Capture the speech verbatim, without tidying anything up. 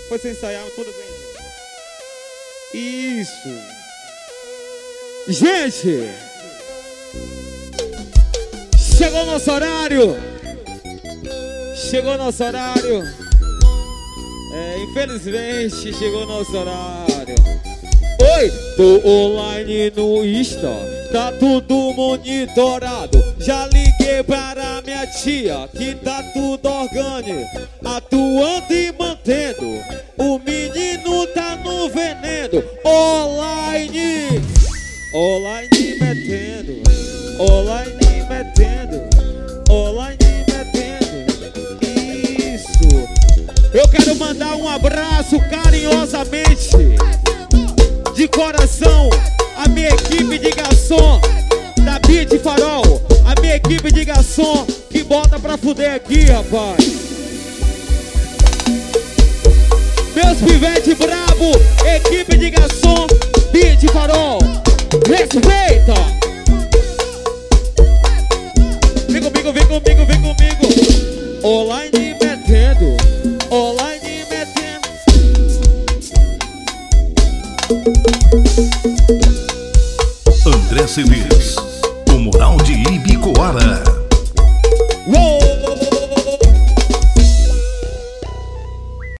Depois você ensaiar, tudo bem. Isso. Gente, chegou nosso horário. Chegou nosso horário. É, infelizmente chegou nosso horário. Oi, tô online no Insta, tá tudo monitorado. Já liguei para minha tia, que tá tudo orgânico, atuando e mantendo. O menino tá no veneno. Online, online metendo, online metendo, online metendo. Isso. Eu quero mandar um abraço carinhosamente, de coração, a minha equipe de garçom da Beat Farol, a minha equipe de garçom que bota pra fuder aqui, rapaz. Meus pivete brabo, equipe de garçom, Beat Farol, respeita. Vem comigo, vem comigo, vem comigo. Online metendo, online metendo. André C Ds, o Moral de Ibicoara. Uou!